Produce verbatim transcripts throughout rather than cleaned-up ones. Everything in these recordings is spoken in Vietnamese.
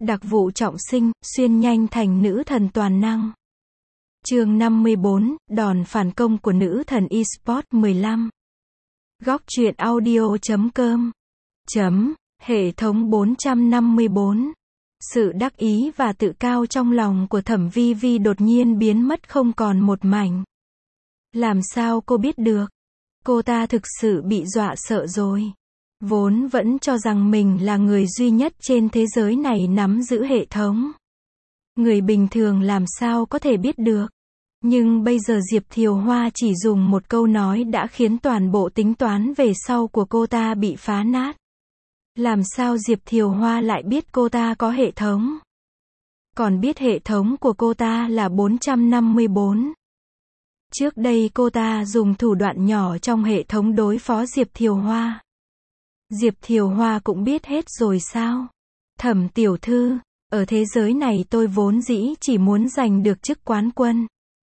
Đặc vụ trọng sinh, xuyên nhanh thành nữ thần toàn năng. Chương năm mươi bốn, đòn phản công của nữ thần eSports mười lăm. Góc truyện audio chấm com. Chấm, hệ thống bốn trăm năm mươi bốn. Sự đắc ý và tự cao trong lòng của Thẩm Vi Vi đột nhiên biến mất không còn một mảnh. Làm sao cô biết được? Cô ta thực sự bị dọa sợ rồi. Vốn vẫn cho rằng mình là người duy nhất trên thế giới này nắm giữ hệ thống. Người bình thường làm sao có thể biết được. Nhưng bây giờ Diệp Thiều Hoa chỉ dùng một câu nói đã khiến toàn bộ tính toán về sau của cô ta bị phá nát. Làm sao Diệp Thiều Hoa lại biết cô ta có hệ thống? Còn biết hệ thống của cô ta là bốn trăm năm mươi bốn. Trước đây cô ta dùng thủ đoạn nhỏ trong hệ thống đối phó Diệp Thiều Hoa. Diệp Thiều Hoa cũng biết hết rồi sao? Thẩm tiểu thư, ở thế giới này tôi vốn dĩ chỉ muốn giành được chức quán quân.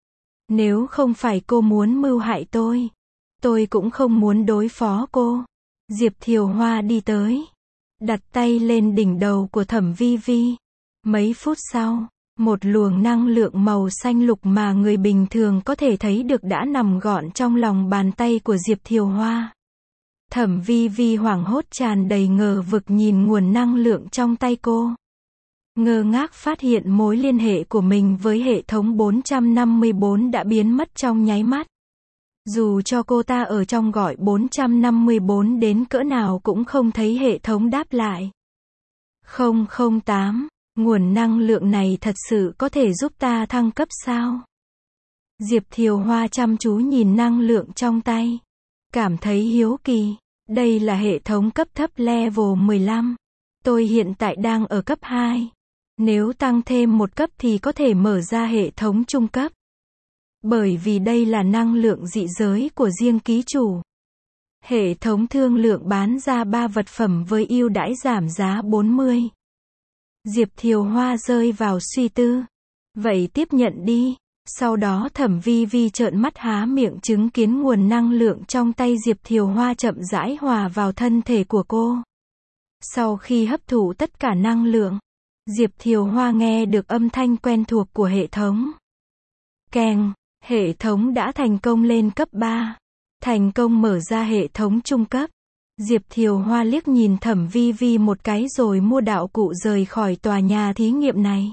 Nếu không phải cô muốn mưu hại tôi, tôi cũng không muốn đối phó cô. Diệp Thiều Hoa đi tới, đặt tay lên đỉnh đầu của Thẩm Vi Vi. Mấy phút sau, một luồng năng lượng màu xanh lục mà người bình thường có thể thấy được đã nằm gọn trong lòng bàn tay của Diệp Thiều Hoa. Thẩm Vi Vi hoảng hốt tràn đầy ngờ vực nhìn nguồn năng lượng trong tay cô. Ngơ ngác phát hiện mối liên hệ của mình với hệ thống bốn trăm năm mươi bốn đã biến mất trong nháy mắt. Dù cho cô ta ở trong gọi bốn trăm năm mươi bốn đến cỡ nào cũng không thấy hệ thống đáp lại. không không tám, nguồn năng lượng này thật sự có thể giúp ta thăng cấp sao? Diệp Thiều Hoa chăm chú nhìn năng lượng trong tay. Cảm thấy hiếu kỳ. Đây là hệ thống cấp thấp level mười lăm. Tôi hiện tại đang ở cấp hai. Nếu tăng thêm một cấp thì có thể mở ra hệ thống trung cấp. Bởi vì đây là năng lượng dị giới của riêng ký chủ. Hệ thống thương lượng bán ra ba vật phẩm với ưu đãi giảm giá bốn mươi. Diệp Thiều Hoa rơi vào suy tư. Vậy tiếp nhận đi. Sau đó Thẩm Vi Vi trợn mắt há miệng chứng kiến nguồn năng lượng trong tay Diệp Thiều Hoa chậm rãi hòa vào thân thể của cô. Sau khi hấp thụ tất cả năng lượng, Diệp Thiều Hoa nghe được âm thanh quen thuộc của hệ thống. Keng, hệ thống đã thành công lên cấp ba. Thành công mở ra hệ thống trung cấp. Diệp Thiều Hoa liếc nhìn Thẩm Vi Vi một cái rồi mua đạo cụ rời khỏi tòa nhà thí nghiệm này.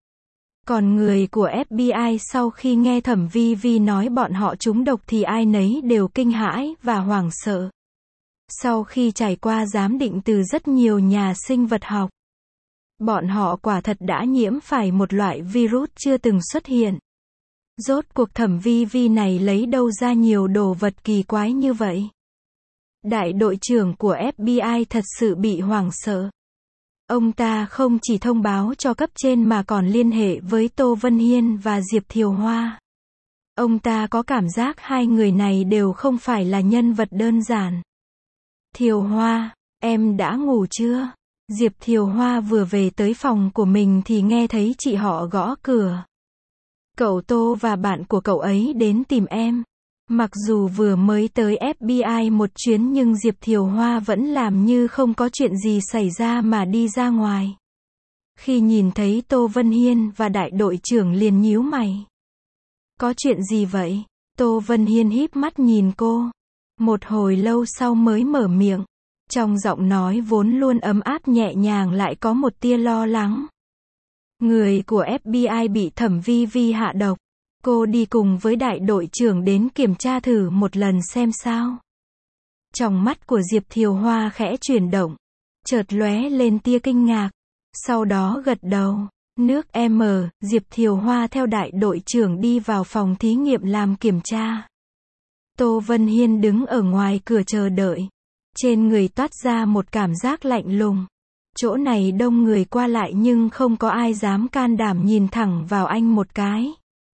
Còn người của ép bê i sau khi nghe Thẩm Vi Vi nói bọn họ trúng độc thì ai nấy đều kinh hãi và hoảng sợ. Sau khi trải qua giám định từ rất nhiều nhà sinh vật học, bọn họ quả thật đã nhiễm phải một loại virus chưa từng xuất hiện. Rốt cuộc Thẩm Vi Vi này lấy đâu ra nhiều đồ vật kỳ quái như vậy? Đại đội trưởng của ép bê i thật sự bị hoảng sợ. Ông ta không chỉ thông báo cho cấp trên mà còn liên hệ với Tô Vân Hiên và Diệp Thiều Hoa. Ông ta có cảm giác hai người này đều không phải là nhân vật đơn giản. Thiều Hoa, em đã ngủ chưa? Diệp Thiều Hoa vừa về tới phòng của mình thì nghe thấy chị họ gõ cửa. Cậu Tô và bạn của cậu ấy đến tìm em. Mặc dù vừa mới tới ép bê i một chuyến nhưng Diệp Thiều Hoa vẫn làm như không có chuyện gì xảy ra mà đi ra ngoài. Khi nhìn thấy Tô Vân Hiên và đại đội trưởng liền nhíu mày. Có chuyện gì vậy? Tô Vân Hiên híp mắt nhìn cô. Một hồi lâu sau mới mở miệng. Trong giọng nói vốn luôn ấm áp nhẹ nhàng lại có một tia lo lắng. Người của ép bê i bị Thẩm Vi Vi hạ độc. Cô đi cùng với đại đội trưởng đến kiểm tra thử một lần xem sao. Trong mắt của Diệp Thiều Hoa khẽ chuyển động. Chợt lóe lên tia kinh ngạc. Sau đó gật đầu. Nước M, Diệp Thiều Hoa theo đại đội trưởng đi vào phòng thí nghiệm làm kiểm tra. Tô Vân Hiên đứng ở ngoài cửa chờ đợi. Trên người toát ra một cảm giác lạnh lùng. Chỗ này đông người qua lại nhưng không có ai dám can đảm nhìn thẳng vào anh một cái.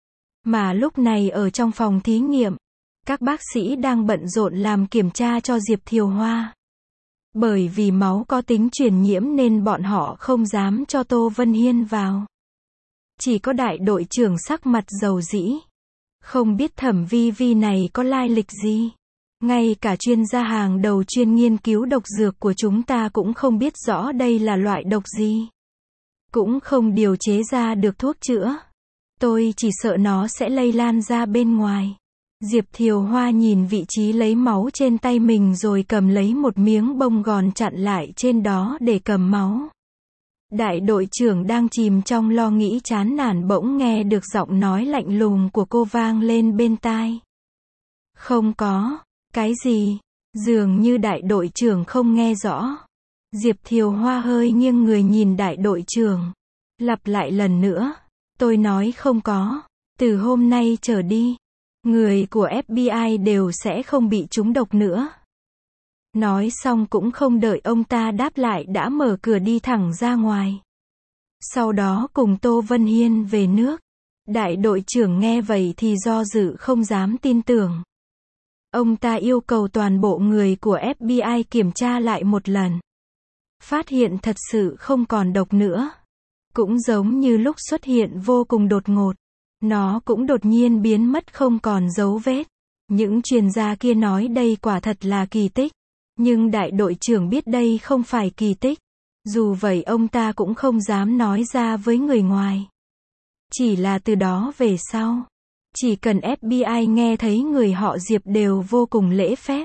Mà lúc này ở trong phòng thí nghiệm, các bác sĩ đang bận rộn làm kiểm tra cho Diệp Thiều Hoa. Bởi vì máu có tính truyền nhiễm nên bọn họ không dám cho Tô Vân Hiên vào. Chỉ có đại đội trưởng sắc mặt dầu dĩ. Không biết Thẩm Vi Vi này có lai lịch gì. Ngay cả chuyên gia hàng đầu chuyên nghiên cứu độc dược của chúng ta cũng không biết rõ đây là loại độc gì. cũng không điều chế ra được thuốc chữa. Tôi chỉ sợ nó sẽ lây lan ra bên ngoài. Diệp Thiều Hoa nhìn vị trí lấy máu trên tay mình rồi cầm lấy một miếng bông gòn chặn lại trên đó để cầm máu. Đại đội trưởng đang chìm trong lo nghĩ chán nản bỗng nghe được giọng nói lạnh lùng của cô vang lên bên tai. Không có. Cái gì? Dường như đại đội trưởng không nghe rõ. Diệp Thiều Hoa hơi nghiêng người nhìn đại đội trưởng. Lặp lại lần nữa. Tôi nói không có. Từ hôm nay trở đi, người của ép bê i đều sẽ không bị trúng độc nữa. Nói xong cũng không đợi ông ta đáp lại đã mở cửa đi thẳng ra ngoài. Sau đó cùng Tô Vân Hiên về nước. Đại đội trưởng nghe vậy thì do dự không dám tin tưởng. Ông ta yêu cầu toàn bộ người của ép bê i kiểm tra lại một lần. Phát hiện thật sự không còn độc nữa. Cũng giống như lúc xuất hiện vô cùng đột ngột. Nó cũng đột nhiên biến mất không còn dấu vết. Những chuyên gia kia nói đây quả thật là kỳ tích. Nhưng đại đội trưởng biết đây không phải kỳ tích. Dù vậy ông ta cũng không dám nói ra với người ngoài. Chỉ là từ đó về sau, chỉ cần ép bê i nghe thấy người họ Diệp đều vô cùng lễ phép.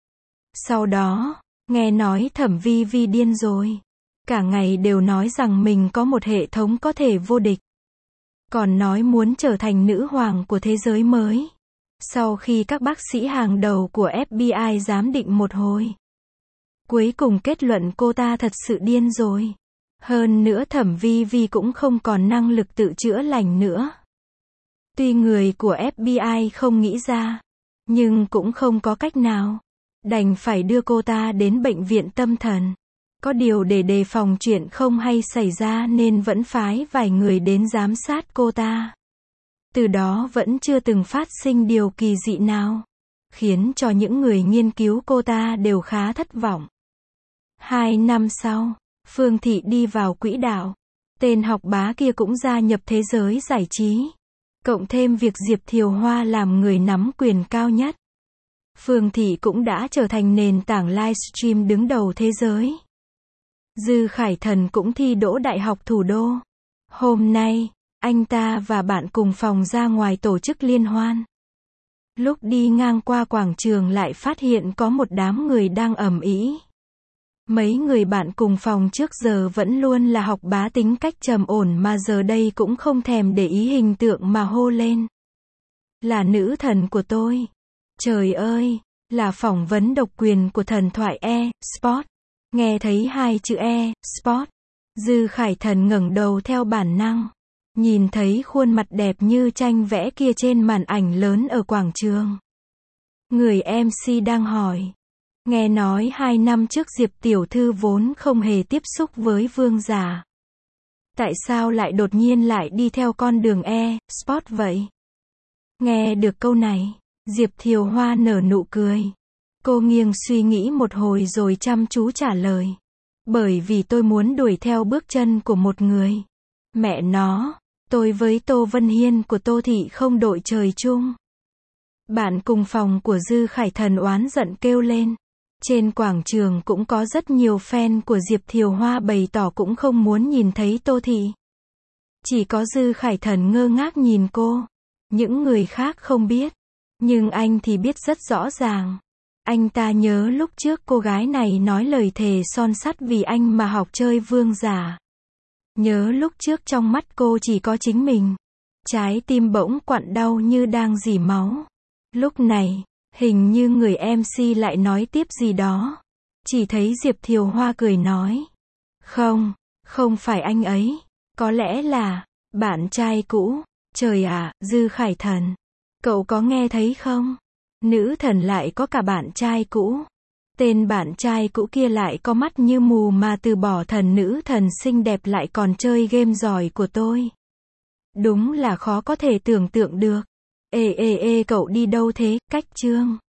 Sau đó, nghe nói Thẩm Vi Vi điên rồi. Cả ngày đều nói rằng mình có một hệ thống có thể vô địch. Còn nói muốn trở thành nữ hoàng của thế giới mới. Sau khi các bác sĩ hàng đầu của ép bê i giám định một hồi, cuối cùng kết luận cô ta thật sự điên rồi. Hơn nữa Thẩm Vi Vi cũng không còn năng lực tự chữa lành nữa. Tuy người của ép bê i không nghĩ ra, nhưng cũng không có cách nào. Đành phải đưa cô ta đến bệnh viện tâm thần. Có điều để đề phòng chuyện không hay xảy ra nên vẫn phái vài người đến giám sát cô ta. Từ đó vẫn chưa từng phát sinh điều kỳ dị nào, khiến cho những người nghiên cứu cô ta đều khá thất vọng. Hai năm sau, Phương Thị đi vào quỹ đạo. Tên học bá kia cũng gia nhập thế giới giải trí. Cộng thêm việc Diệp Thiều Hoa làm người nắm quyền cao nhất. Phương Thị cũng đã trở thành nền tảng livestream đứng đầu thế giới. Dư Khải Thần cũng thi đỗ Đại học Thủ đô. Hôm nay, anh ta và bạn cùng phòng ra ngoài tổ chức liên hoan. Lúc đi ngang qua quảng trường lại phát hiện có một đám người đang ầm ĩ. Mấy người bạn cùng phòng trước giờ vẫn luôn là học bá tính cách trầm ổn mà giờ đây cũng không thèm để ý hình tượng mà hô lên. Là nữ thần của tôi. Trời ơi, là phỏng vấn độc quyền của thần thoại e-sport. Nghe thấy hai chữ e-sport, Dư Khải Thần ngẩng đầu theo bản năng. Nhìn thấy khuôn mặt đẹp như tranh vẽ kia trên màn ảnh lớn ở quảng trường. Người em xê đang hỏi. Nghe nói hai năm trước Diệp Tiểu Thư vốn không hề tiếp xúc với vương giả. Tại sao lại đột nhiên lại đi theo con đường e-sport vậy? Nghe được câu này, Diệp Thiều Hoa nở nụ cười. Cô nghiêng suy nghĩ một hồi rồi chăm chú trả lời. Bởi vì tôi muốn đuổi theo bước chân của một người. Mẹ nó, tôi với Tô Vân Hiên của Tô Thị không đội trời chung. Bạn cùng phòng của Dư Khải Thần oán giận kêu lên. Trên quảng trường cũng có rất nhiều fan của Diệp Thiều Hoa bày tỏ cũng không muốn nhìn thấy Tô Thị. Chỉ có Dư Khải Thần ngơ ngác nhìn cô. Những người khác không biết. Nhưng anh thì biết rất rõ ràng. Anh ta nhớ lúc trước cô gái này nói lời thề son sắt vì anh mà học chơi vương giả. Nhớ lúc trước trong mắt cô chỉ có chính mình. Trái tim bỗng quặn đau như đang rỉ máu. Lúc này, hình như người em xê lại nói tiếp gì đó. Chỉ thấy Diệp Thiều Hoa cười nói. Không, không phải anh ấy. Có lẽ là bạn trai cũ. Trời ạ, Dư Khải Thần. Cậu có nghe thấy không? Nữ thần lại có cả bạn trai cũ. Tên bạn trai cũ kia lại có mắt như mù mà từ bỏ thần nữ thần xinh đẹp lại còn chơi game giỏi của tôi. Đúng là khó có thể tưởng tượng được. Ê ê ê cậu đi đâu thế, Cách Trương?